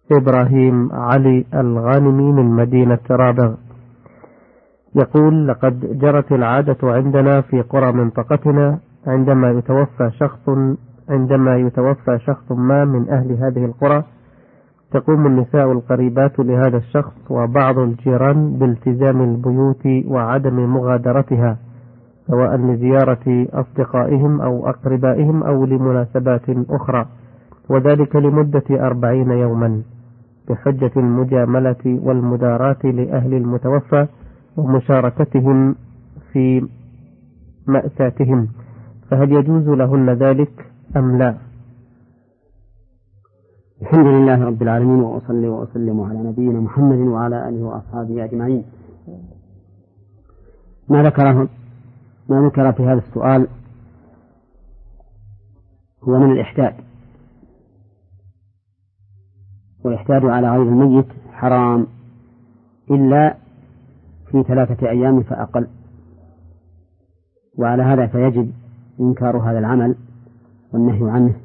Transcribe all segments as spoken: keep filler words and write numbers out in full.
إبراهيم علي الغانمي من مدينة رابغ، يقول: لقد جرت العادة عندنا في قرى منطقتنا عندما يتوفى شخص عندما يتوفى شخص ما من أهل هذه القرى تقوم النساء القريبات لهذا الشخص وبعض الجيران بالتزام البيوت وعدم مغادرتها، سواء لزيارة أصدقائهم أو أقربائهم أو لمناسبات أخرى، وذلك لمدة أربعين يوما بحجة المجاملة والمداراة لأهل المتوفى ومشاركتهم في مأساتهم، فهل يجوز لهن ذلك أم لا؟ الحمد لله رب العالمين، وأصلي وأسلم على نبينا محمد وعلى آله وأصحابه أجمعين. ما ذكره ما ذكر في هذا السؤال هو من الإحداد، والإحداد على غير الميت حرام إلا في ثلاثة أيام فأقل، وعلى هذا فيجب إنكار هذا العمل والنهي عنه،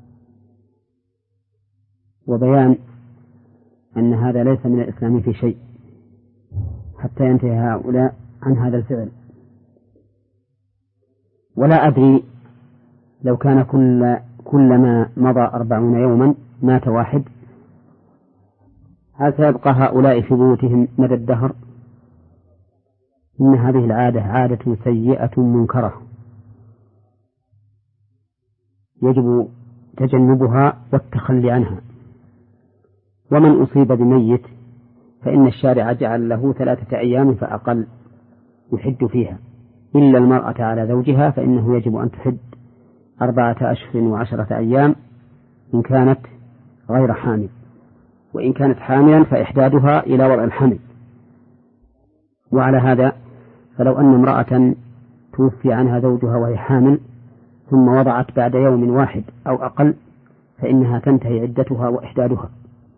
وبيان أن هذا ليس من الإسلام في شيء حتى ينتهي هؤلاء عن هذا الفعل. ولا أدري لو كان كل كلما مضى أربعون يوما مات واحد، هل سيبقى هؤلاء في بيوتهم مدى الدهر؟ إن هذه العادة عادة سيئة منكرة يجب تجنبها والتخلي عنها. ومن أصيب بميت فإن الشارع جعل له ثلاثة أيام فأقل يحد فيها، إلا المرأة على زوجها فإنه يجب أن تحد أربعة أشهر وعشرة أيام إن كانت غير حامل، وإن كانت حاملا فإحدادها إلى وضع الحمل. وعلى هذا فلو أن امرأة توفي عنها زوجها وهي حامل ثم وضعت بعد يوم واحد أو أقل فإنها تنتهي عدتها وإحدادها.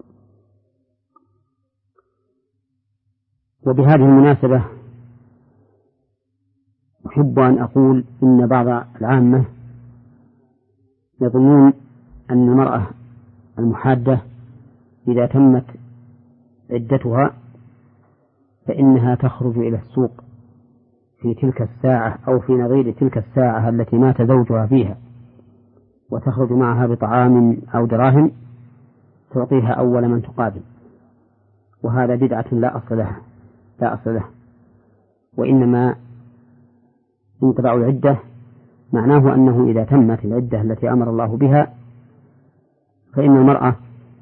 وبهذه المناسبة أحب أن أقول إن بعض العامة يظنون أن المرأة المحادة إذا تمت عدتها فإنها تخرج إلى السوق في تلك الساعة أو في نظير تلك الساعة التي مات زوجها فيها، وتخرج معها بطعام أو دراهم تعطيها أول من تقابل، وهذا بدعة لا أصل لها لا أصل له. وإنما انقضاء العدة معناه أنه إذا تمت العدة التي أمر الله بها فإن المرأة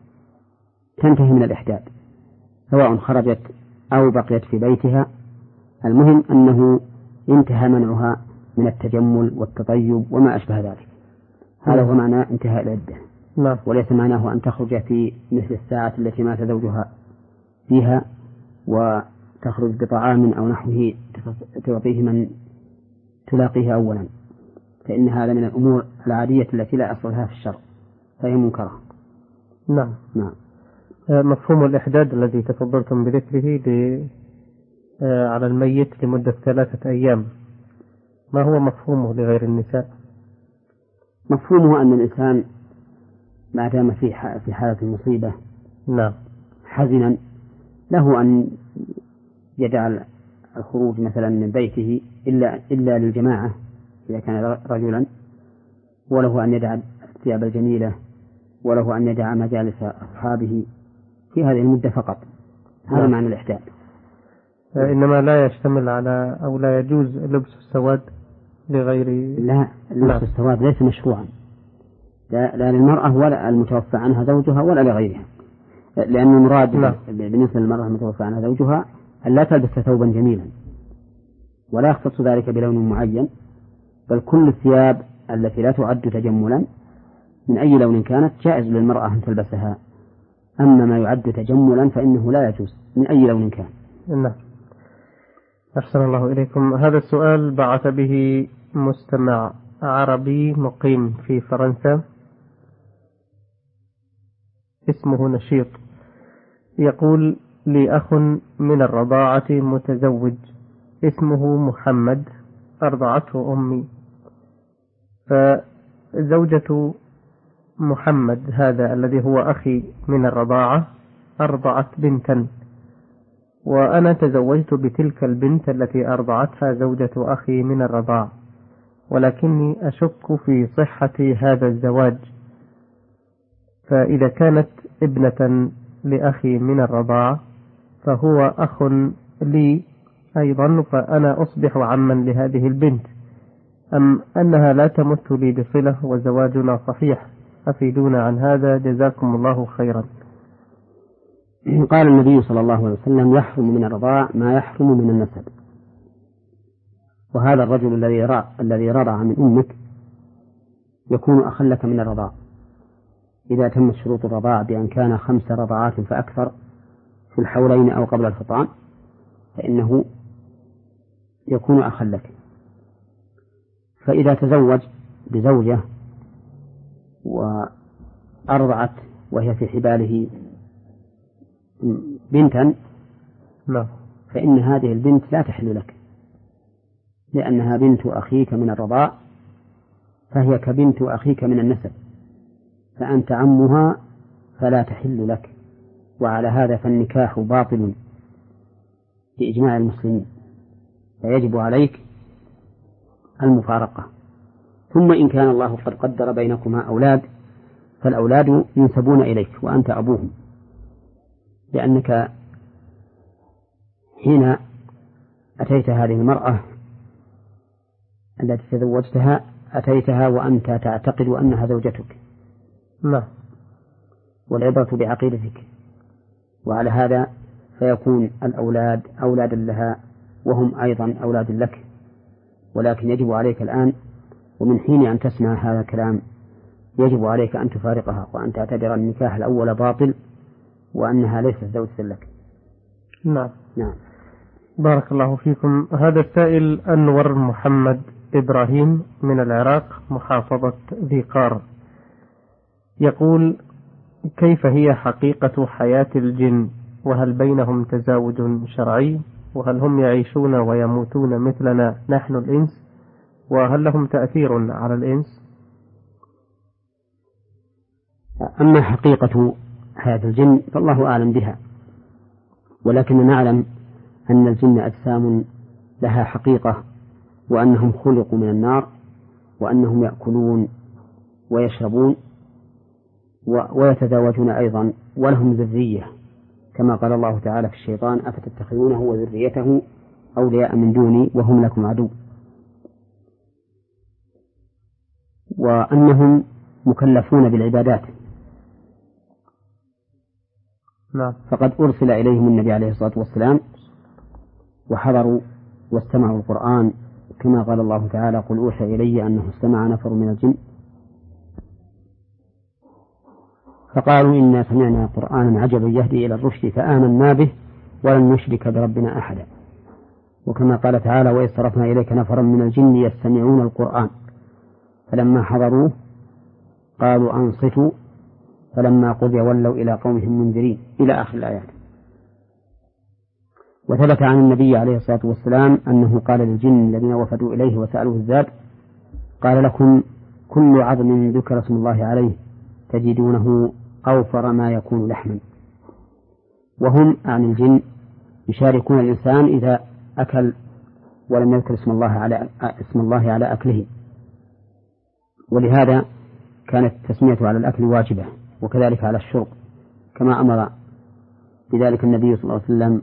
تنتهي من الإحداد سواء خرجت أو بقيت في بيتها، المهم أنه انتهى منعها من التجمل والتطيب وما أشبه ذلك. هذا هو معنى انتهاء العدة، وليس معناه أن تخرج في مثل الساعة التي مات زوجها فيها وتخرج بطعام أو نحوه تعطيه من تلاقيه أولا، فإن هذا من الأمور العادية التي لا أصل لها في الشرع فهي منكرة. نعم. نعم. مفهوم الإحداد الذي تفضلتم بذكره على الميت لمدة ثلاثة أيام، ما هو مفهومه لغير النساء؟ مفهومه أن الإنسان ما دام في في حالة المصيبة نعم حزنا له أن يدع الخروج مثلا من بيته إلا إلا للجماعة إذا كان رجلا، وله أن يدع الثياب الجميلة، وله أن يدع مجالس أصحابه في هذه المدة فقط. هذا معنى الإحداد. إنما لا يشتمل على أو لا يجوز لبس السواد لغير. لا، لبس السواد ليس مشروعا لا, لا للمرأة ولا المتوفى عنها زوجها ولا لغيرها، لأن المراد بالنسبة للمرأة المتوفى عنها زوجها أن لا تلبس ثوبا جميلا، ولا يختص ذلك بلون معين، بل كل الثياب التي لا تعد تجملا من أي لون كانت جائز للمرأة أن تلبسها. أما ما يعد تجملا فإنه لا يجوز من أي لون كان. نعم. أحسن الله إليكم. هذا السؤال بعث به مستمع عربي مقيم في فرنسا اسمه نشيط، يقول: لي أخ من الرضاعة متزوج اسمه محمد، أرضعته أمي، فزوجة محمد هذا الذي هو أخي من الرضاعة أرضعت بنتا، وأنا تزوجت بتلك البنت التي أرضعتها زوجة أخي من الرضاعة، ولكني أشك في صحة هذا الزواج، فإذا كانت ابنة لأخي من الرضاعة فهو أخ لي أيضا، فأنا أصبح عما لهذه البنت، أم أنها لا تمت لي بصلة وزواجنا صحيح؟ أفيدونا عن هذا جزاكم الله خيرا. قال النبي صلى الله عليه وسلم: يحرم من الرضاع ما يحرم من النسب. وهذا الرجل الذي رضع الذي رضع من أمك يكون أخا لك من الرضاع إذا تمت شروط الرضاع بأن كان خمس رضعات فأكثر في الحولين أو قبل الفطام، فإنه يكون أخا لك. فإذا تزوج بزوجة وأرضعت وهي في حباله بنتا لا. فإن هذه البنت لا تحل لك، لأنها بنت أخيك من الرضاع، فهي كبنت أخيك من النسب، فأنت عمها فلا تحل لك. وعلى هذا فالنكاح باطل بإجماع المسلمين، فيجب عليك المفارقة. ثم إن كان الله قد قدر بينكما أولاد فالأولاد ينسبون إليك وأنت أبوهم، لأنك حين أتيت هذه المرأة التي تزوجتها أتيتها وأنت تعتقد أنها زوجتك. لا. والعبرة بعقيدتك، وعلى هذا فيكون الأولاد أولادا لها وهم أيضا أولاد لك. ولكن يجب عليك الآن ومن حين أن تسمع هذا الكلام يجب عليك أن تفارقها وأن تعتبر النكاح الأول باطل وأنها ليست زوجة لك. نعم. نعم. بارك الله فيكم. هذا السائل أنور محمد إبراهيم من العراق محافظة ذي قار يقول: كيف هي حقيقة حياة الجن؟ وهل بينهم تزاوج شرعي؟ وهل هم يعيشون ويموتون مثلنا نحن الإنس؟ وهل لهم تأثير على الإنس؟ أما حقيقة حياة الجن فالله أعلم بها، ولكن نعلم أن الجن أجسام لها حقيقة، وأنهم خلقوا من النار، وأنهم يأكلون ويشربون ويتزاوجون أيضا، ولهم ذرية، كما قال الله تعالى في الشيطان: أفتتخذونه وذريته أولياء من دوني وهم لكم عدو. وأنهم مكلفون بالعبادات. نعم. فقد أرسل إليهم النبي عليه الصلاة والسلام وحضروا واستمعوا القرآن، كما قال الله تعالى: قل أوحي إلي أنه استمع نفر من الجن فقالوا إنا سمعنا قرآنا عجبا يهدي إلى الرشد فآمنا به ولن نشرك بربنا أحدا. وكما قال تعالى: وإذ صرفنا إليك نفرا من الجن يستمعون القرآن فلما حضروه قالوا أنصتوا فلما قضي ولوا إلى قومهم منذرين، إلى آخر الآيات. وثبت عن النبي عليه الصلاة والسلام أنه قال للجن الذين وفدوا إليه وسألوه الزاد: قال لكم كل عظم ذكر اسم الله عليه تجدونه أوفر ما يكون لحما. وهم عن الجن يشاركون الإنسان إذا أكل ولم يذكر اسم الله على اسم الله على أكله، ولهذا كانت التسمية على الأكل واجبة، وكذلك على الشرب، كما أمر بذلك النبي صلى الله عليه وسلم.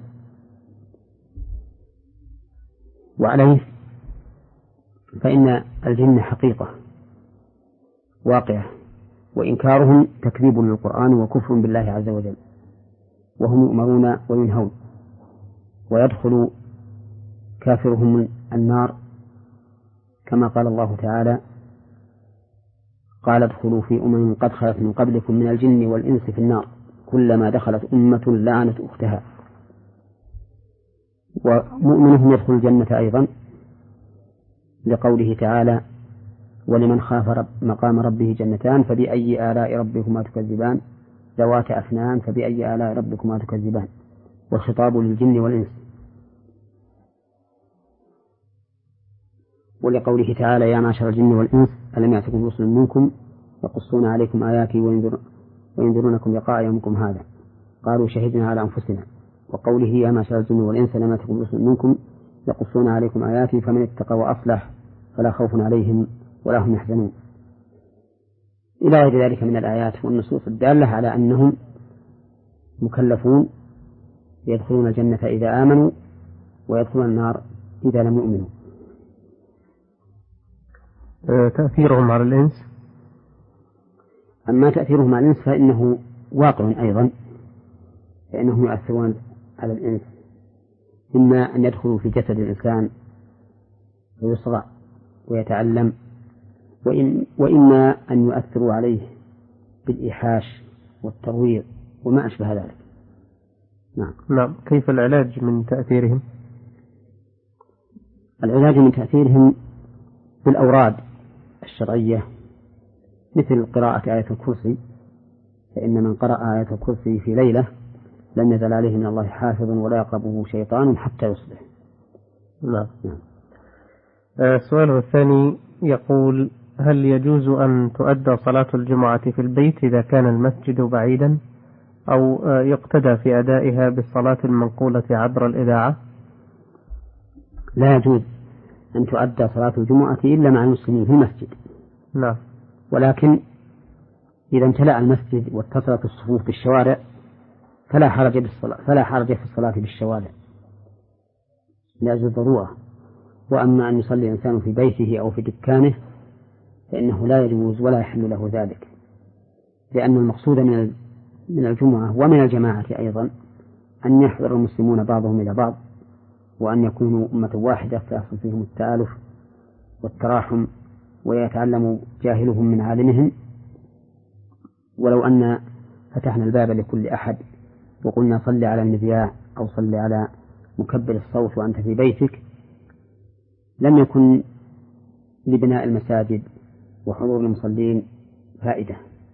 وعليه فإن الجن حقيقة واقعة، وإنكارهم تكذيب للقرآن وكفر بالله عز وجل، وهم يؤمرون وينهون، ويدخل كافرهم النار كما قال الله تعالى: قال ادخلوا في أمم قد خلت من قبلكم من الجن والإنس في النار كلما دخلت أمة لعنت أختها. ومؤمنهم يدخل الجنة أيضا لقوله تعالى: ولمن خاف رب مقام ربه جنتان فبأي آلاء ربكما تكذبان ذوات أفنان فبأي آلاء ربكما تكذبان. والخطاب للجن والإنس. ولقوله تعالى: يا معشر الجن والإنس ألم يأتكم رسل منكم يقصون عليكم آياتي وينذرونكم لقاء يومكم هذا قالوا شهدنا على أنفسنا وقوله يا معشر الجن والإنس لم يأتكم رسل منكم يقصون عليكم آياتي فمن اتقى وأصلح فلا خوف عليهم ولا هم يحزنون إلى غير ذلك من الآيات والنصوص الدالة على أنهم مكلفون يدخلون الجنة إذا آمنوا ويدخلون النار إذا لم يؤمنوا. تأثيرهم على الإنس. أما تأثيرهم على الإنس فإنه واقع أيضا، فإنهم يؤثرون على الإنس إما أن يدخلوا في جسد الإنسان ويصغى ويتعلم، وإن وإما أن يؤثروا عليه بالإيحاش والترويض وما أشبه ذلك. نعم. نعم. كيف العلاج من تأثيرهم؟ العلاج من تأثيرهم بالأوراد الشرعية مثل قراءة آية الكرسي، فإن من قرأ آية الكرسي في ليلة لم يزل عليه من الله حافظ ولا يقربه شيطان حتى يصبح. نعم. نعم. السؤال الثاني يقول: هل يجوز أن تؤدى صلاة الجمعة في البيت إذا كان المسجد بعيدا، أو يقتدى في أدائها بالصلاة المنقولة عبر الإذاعة؟ لا يجوز أن تؤدى صلاة الجمعة إلا مع المسلمين في المسجد. نعم. ولكن إذا امتلأ المسجد واتصلت الصفوف بالشوارع فلا حرج بالصلاة فلا حرج في الصلاة بالشوارع لأجل الضرورة. وأما أن يصلي الإنسان في بيته أو في دكانه فإنه لا يجوز ولا يحل له ذلك، لأن المقصود من من الجمعة ومن الجماعة أيضا أن يحضر المسلمون بعضهم إلى بعض، وأن يكونوا أمة واحدة فيحصل فيهم التآلف والتراحم ويتعلم جاهلهم من عالمهم. ولو أن فتحنا الباب لكل أحد وقلنا صل على المذياع أو صل على مكبر الصوت وأنت في بيتك لم يكن لبناء المساجد وحضور المصلين فائدة،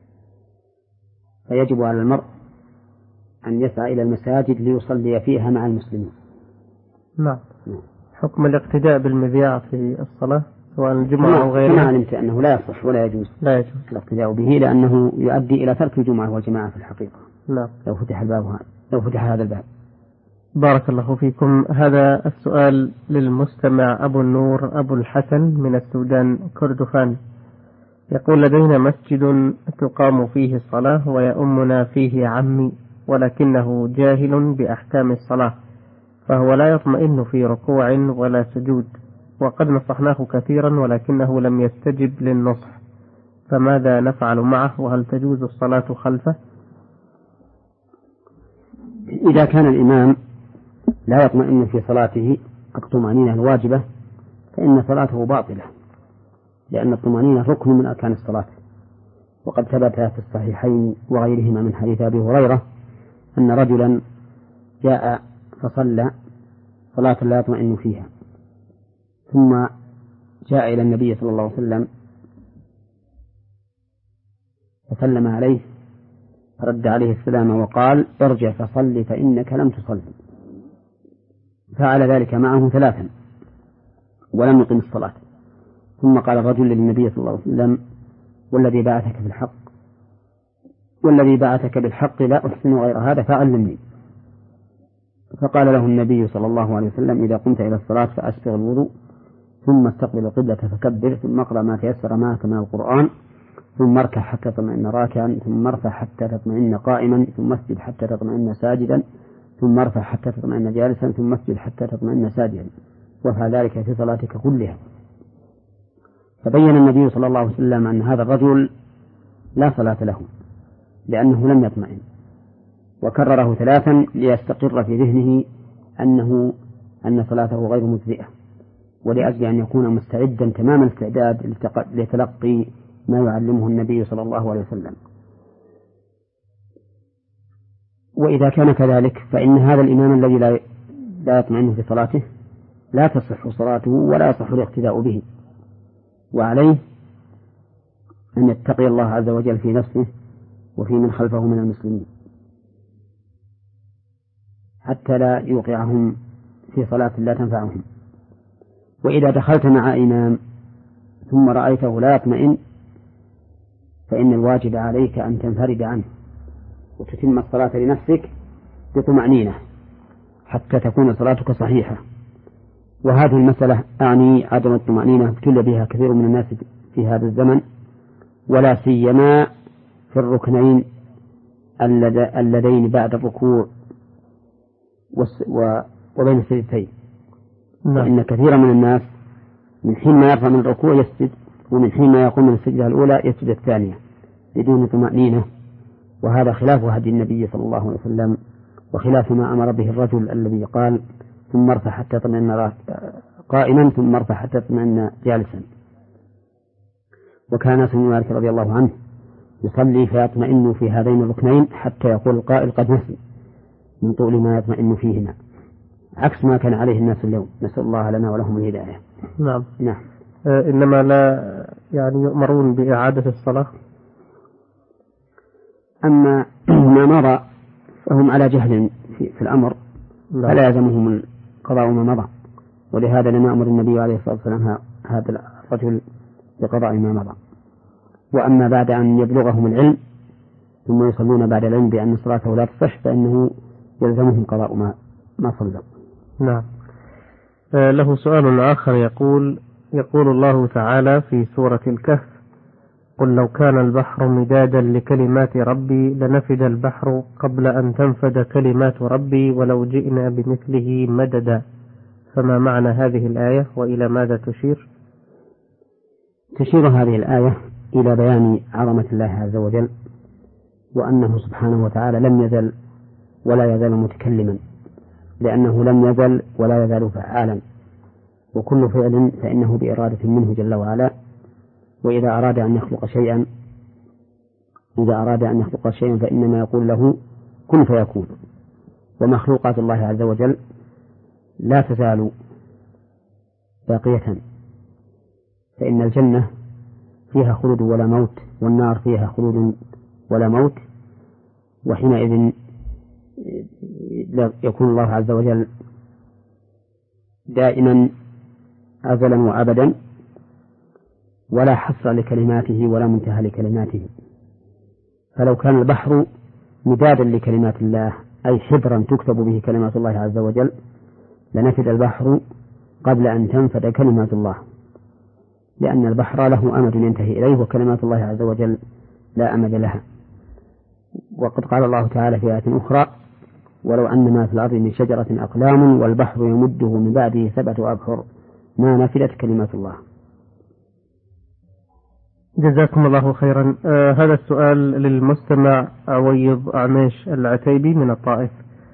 فيجب على المرء أن يسعى إلى المساجد ليصلي فيها مع المسلمين. نعم. حكم الاقتداء بالمذياع في الصلاة سواء الجمعة أو غيرها؟ كما علمت أنه لا يصح ولا يجوز لا يجوز الاقتداء به، لأنه يؤدي إلى ترك الجمعة والجماعة في الحقيقة. نعم. لو فتح الباب لو فتح هذا الباب. بارك الله فيكم. هذا السؤال للمستمع أبو النور أبو الحسن من السودان كردفان، يقول: لدينا مسجد تقام فيه الصلاة ويؤمنا فيه عمي، ولكنه جاهل بأحكام الصلاة، فهو لا يطمئن في ركوع ولا سجود، وقد نصحناه كثيرا ولكنه لم يستجب للنصح، فماذا نفعل معه؟ وهل تجوز الصلاة خلفه؟ إذا كان الإمام لا يطمئن في صلاته الطمأنينة الواجبة فإن صلاته باطلة، لأن الطمأنينة ركن من أركان الصلاة. وقد ثبت في الصحيحين وغيرهما من حديث أبي هريرة أن رجلا جاء فصلى صلاة لا يطمئن فيها، ثم جاء إلى النبي صلى الله عليه وسلم فسلم عليه فرد عليه السلام وقال: ارجع فصل فإنك لم تصل. فعل ذلك معه ثلاثا ولم يقم الصلاة. ثم قال الرجل للنبي صلى الله عليه وسلم: والذي بعثك بالحق والذي بعثك بالحق لا أحسن غير هذا فعلمني. فقال له النبي صلى الله عليه وسلم: إذا قمت إلى الصلاة فأسبغ الوضوء، ثم استقبل القبلة فكبر، ثم اقرأ ما تيسر معك من القرآن، ثم اركع حتى تطمئن راكعا، ثم ارفع حتى تطمئن قائما، ثم اسجد حتى تطمئن ساجدا، ثم ارفع حتى تطمئن جالسا، ثم اسجد حتى تطمئن ساجدا، وافعل ذلك في صلاتك كلها. فبين النبي صلى الله عليه وسلم أن هذا الرجل لا صلاة له لأنه لم يطمئن، وكرره ثلاثا ليستقر في ذهنه أنه أن صلاته غير مجزئة، ولأجل أن يكون مستعدا تمام الاستعداد لتلقي ما يعلمه النبي صلى الله عليه وسلم. وإذا كان كذلك فإن هذا الإمام الذي لا لا يطمئن في صلاته لا تصح صلاته ولا يصح الاقتداء به، وعليه أن يتقي الله عز وجل في نفسه وفي من خلفه من المسلمين حتى لا يوقعهم في صلاة لا تنفعهم. وإذا دخلت مع إمام ثم رأيته لا يطمئن فإن الواجب عليك أن تنفرد عنه وتتم الصلاة لنفسك بطمأنينة حتى تكون صلاتك صحيحة. وهذه المسألة أعني عدم الطمأنينة ابتلي بها كثير من الناس في هذا الزمن، ولا سيما في الركنين اللذين بعد الركوع وبين السجدتين. فإن كثيرا من الناس من حين ما يرفع من الركوع يسجد، ومن حين ما يقوم من السجدة الأولى يسجد الثانية بدون طمأنينة، وهذا خلاف هدي النبي صلى الله عليه وسلم وخلاف ما أمر به الرجل الذي قال ثم ارفع حتى تطمئن قائما ثم ارفع حتى تطمئن جالسا. وكان أنس بن مالك رضي الله عنه يصلي فيطمئن في هذين الركنين حتى يقول القائل قد نسي من طول ما يطمئن فيهما، عكس ما كان عليه الناس اليوم. نسأل الله لنا ولهم الهداية. نعم. نعم. آه إنما لا يعني يؤمرون بإعادة الصلاة. أما ما مضى فهم على جهل في, في الأمر، فلا يلزمهم القضاء ما مضى، ولهذا لم يأمر النبي عليه الصلاة والسلام هذا الرجل بقضاء ما مضى. وأما بعد أن يبلغهم العلم ثم يصلون بعد العلم بأن صلاته لا تصح فإنه يلزمهم قضاء ما ما صلوا. نعم. آه له سؤال آخر يقول يقول الله تعالى في سورة الكهف: قل لو كان البحر مدادا لكلمات ربي لنفد البحر قبل أن تنفد كلمات ربي ولو جئنا بمثله مددا. فما معنى هذه الآية وإلى ماذا تشير؟ تشير هذه الآية إلى بيان عظمة الله عز وجل، وأنه سبحانه وتعالى لم يزل ولا يزال متكلما، لأنه لم يزل ولا يزال فعالا، وكل فعل فإنه بإرادة منه جل وعلا. وإذا أراد أن يخلق شيئا إذا أراد أن يخلق شيئا فإنما يقول له كن فيكون. ومخلوقات الله عز وجل لا تزال باقية، فإن الجنة فيها خلود ولا موت، والنار فيها خلود ولا موت، وحينئذ يكون الله عز وجل دائما أزلا وأبدا، ولا حصر لكلماته ولا منتهى لكلماته. فلو كان البحر مدادا لكلمات الله أي حبرا تكتب به كلمات الله عز وجل لنفد البحر قبل أن تنفد كلمات الله، لأن البحر له أمد ينتهي إليه وكلمات الله عز وجل لا أمد لها. وقد قال الله تعالى في آية أخرى: ولو أن ما في الأرض من شجرة أقلام والبحر يمده من بعده سبعة أبحر ما نفدت كلمات الله. جزاكم الله خيرا. آه هذا السؤال للمستمع عويض عميش العتيبي من الطائف،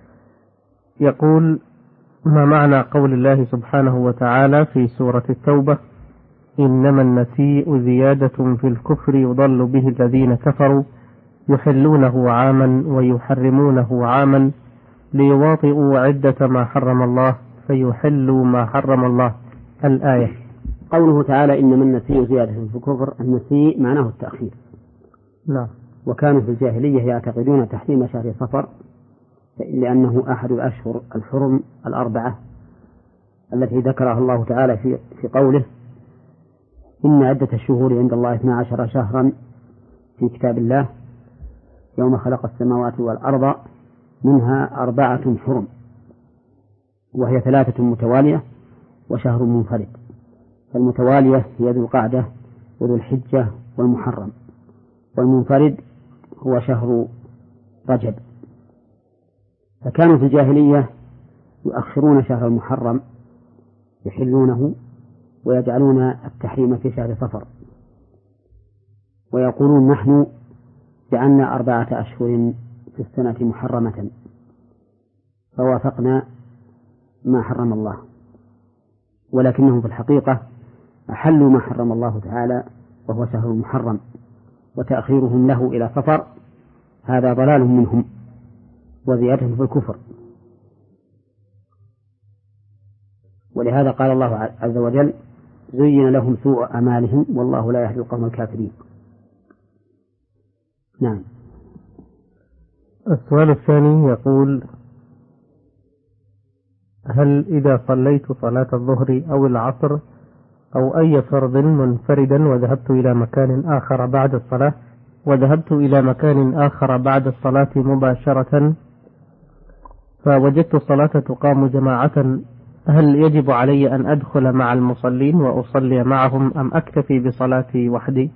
يقول: ما معنى قول الله سبحانه وتعالى في سورة التوبة: إنما النسيء زيادة في الكفر يضل به الذين كفروا يحلونه عاما ويحرمونه عاما ليواطئوا عدة ما حرم الله فيحلوا ما حرم الله، الآية. قوله تعالى إنما النسيء زيادة في الكفر، النسيء معناه التأخير. نعم. وكانوا في الجاهلية يعتقدون تحريم شهر صفر لأنه أحد الأشهر الحرم الأربعة التي ذكرها الله تعالى في في قوله: إن عدة الشهور عند الله اثنا عشر شهرا في كتاب الله يوم خلق السماوات والأرض منها أربعة حرم، وهي ثلاثة متوالية وشهر منفرد. فالمتوالية هي ذو القعدة وذو الحجة والمحرم، والمنفرد هو شهر رجب. فكانوا في الجاهلية يؤخرون شهر المحرم يحلونه ويجعلون التحريم في شهر صفر، ويقولون: نحن جعلنا أربعة أشهر في السنة محرمة فوافقنا ما حرم الله، ولكنهم في الحقيقة أحلوا ما حرم الله تعالى وهو شهر المحرم، وتأخيرهم له إلى صفر هذا ضلال منهم وزيادة في الكفر. ولهذا قال الله عز وجل: زين لهم سوء أعمالهم والله لا يهدي القوم الكافرين. نعم. السؤال الثاني يقول: هل إذا صليت صلاة الظهر أو العصر أو أي فرض منفردا وذهبت إلى مكان آخر بعد الصلاة وذهبت إلى مكان آخر بعد الصلاة مباشرة فوجدت الصلاة تقام جماعة، هل يجب علي أن أدخل مع المصلين وأصلي معهم أم أكتفي بصلاتي وحدي؟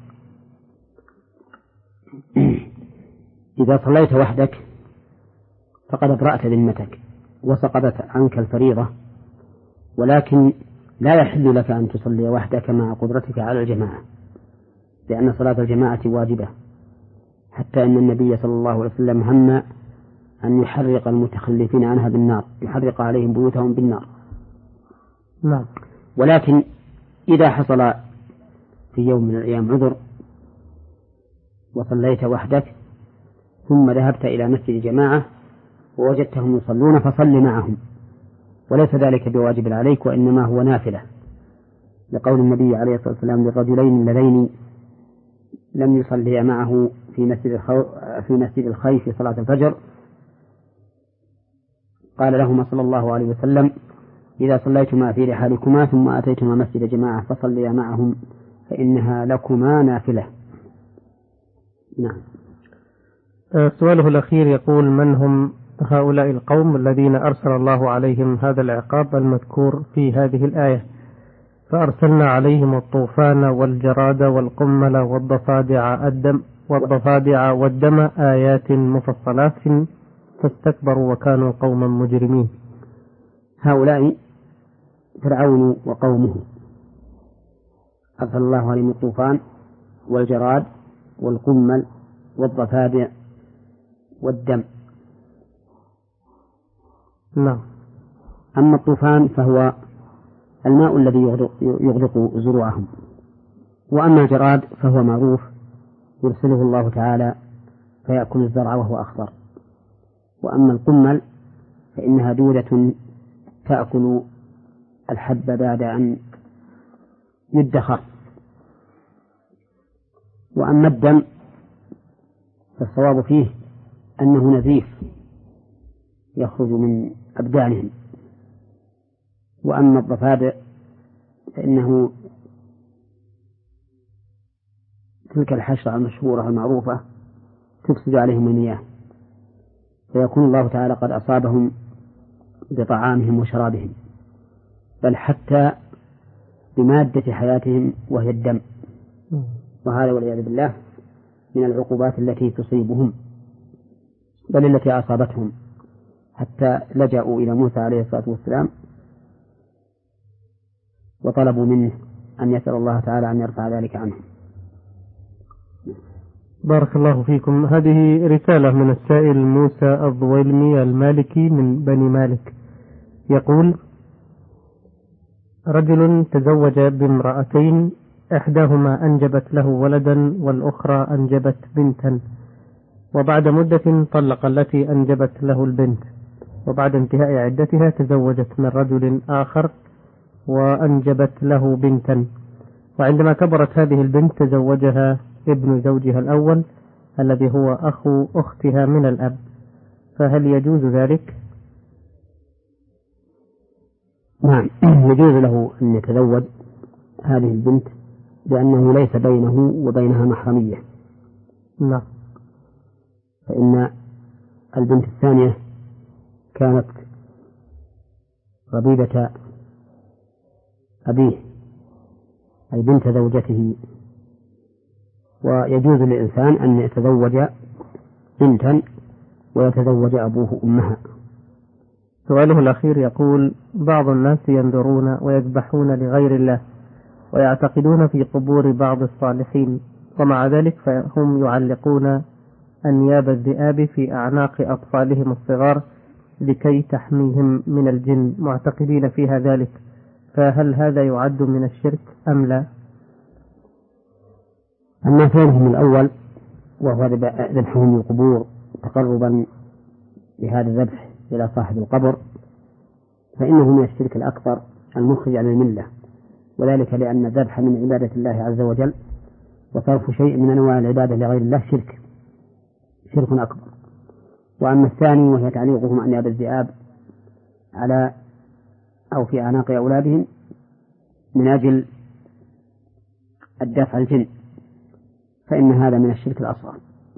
إذا صليت وحدك فقد أبرأت ذمتك وسقطت عنك الفريضة، ولكن لا يحل لك أن تصلي وحدك مع قدرتك على الجماعة، لأن صلاة الجماعة واجبة، حتى أن النبي صلى الله عليه وسلم هم أن يحرق المتخلفين عنها بالنار، يحرق عليهم بيوتهم بالنار. نعم. ولكن إذا حصل في يوم من الأيام عذر وصليت وحدك ثم ذهبت إلى مسجد جماعة ووجدتهم يصلون فصل معهم، وليس ذلك بواجب عليك وإنما هو نافلة، لقول النبي عليه الصلاة والسلام للرجلين اللذين لم يصليا معه في مسجد في مسجد الخيف في صلاة الفجر، قال لهما صلى الله عليه وسلم: إذا صليتما في رحالكما ثم أتيتما مسجد جماعة فصليا معهم فإنها لكما نافلة. نعم. سؤاله الأخير يقول: من هم هؤلاء القوم الذين أرسل الله عليهم هذا العقاب المذكور في هذه الآية؟ فأرسلنا عليهم الطوفان والجراد والقمل والضفادع الدم والضفادع والدم آيات مفصلات فاستكبروا وكانوا قوما مجرمين. هؤلاء فرعون وقومه أرسل الله عليهم الطوفان والجراد والقمل والضفادع والدم. نعم. أما الطوفان فهو الماء الذي يغرق زروعهم، وأما الجراد فهو معروف يرسله الله تعالى فيأكل الزرع وهو أخضر، وأما القمل فإنها دودة تأكل الحب بعد أن يدخر، وأما الدم فالصواب فيه أنه نزيف يخرج من أبدانهم، وأما الضفادع فإنه تلك الحشرة المشهورة المعروفة تفسد عليهم المياه، فيكون الله تعالى قد أصابهم بطعامهم وشرابهم، بل حتى بمادة حياتهم وهي الدم، وهذا والعياذ بالله من العقوبات التي تصيبهم بل التي أصابتهم، حتى لجأوا إلى موسى عليه الصلاة والسلام وطلبوا منه أن يسأل الله تعالى أن يرفع ذلك عنهم. بارك الله فيكم. هذه رسالة من السائل موسى الضويلمي المالكي من بني مالك، يقول: رجل تزوج بامرأتين، إحداهما أنجبت له ولدا والأخرى أنجبت بنتا، وبعد مدة طلق التي أنجبت له البنت، وبعد انتهاء عدتها تزوجت من رجل آخر وأنجبت له بنتا، وعندما كبرت هذه البنت تزوجها ابن زوجها الأول الذي هو أخو أختها من الأب، فهل يجوز ذلك؟ نعم، يجوز له أن يتزوج هذه البنت لأنه ليس بينه وبينها محرمية. نعم. فإن البنت الثانية كانت ربيبة أبيه أي بنت زوجته، ويجوز للإنسان أن يتزوج بنتا ويتزوج أبوه أمها. سؤاله الأخير يقول: بعض الناس ينذرون ويذبحون لغير الله ويعتقدون في قبور بعض الصالحين، ومع ذلك فهم يعلقون أنياب الذئاب في أعناق أطفالهم الصغار لكي تحميهم من الجن، معتقدين فيها ذلك، فهل هذا يعد من الشرك أم لا؟ أما فعلهم الأول وهو ذبحهم القبور تقربا بهذا الذبح إلى صاحب القبر فإنه من الشرك الأكبر المخرج عن الملة، وذلك لأن الذبح من عبادة الله عز وجل، وصرف شيء من أنواع العبادة لغير الله شرك شرك أكبر. وأما الثاني وهي تعليقهم أنياب الذئاب على أو في أعناق أولادهم من أجل الدفع الجن، فإن هذا من الشرك الأصغر،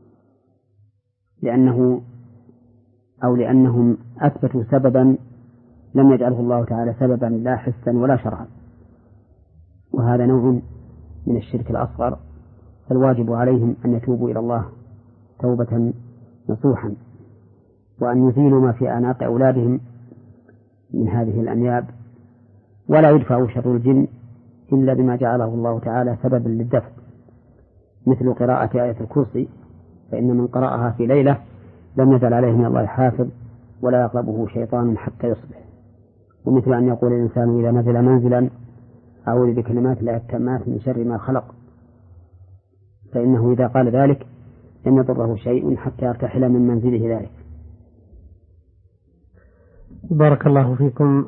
لأنه أو لأنهم أثبتوا سببا لم يجعله الله تعالى سببا لا حسا ولا شرعا، وهذا نوع من الشرك الأصغر، فالواجب عليهم أن يتوبوا إلى الله توبة نصوحا، وأن يزيلوا ما في أعناق أولادهم من هذه الأنياب، ولا يدفع شر الجن إلا بما جعله الله تعالى سببا للدفع، مثل قراءة آية الكرسي، فإن من قرأها في ليلة لم يزل عليه من الله حافظ ولا يقربه شيطان حتى يصبح. ومثل أن يقول الإنسان إذا نزل منزلا أعوذ بكلمات الله التامات من شر ما خلق، فإنه إذا قال ذلك لم يضره شيء حتى يرتحل من منزله ذلك. بارك الله فيكم.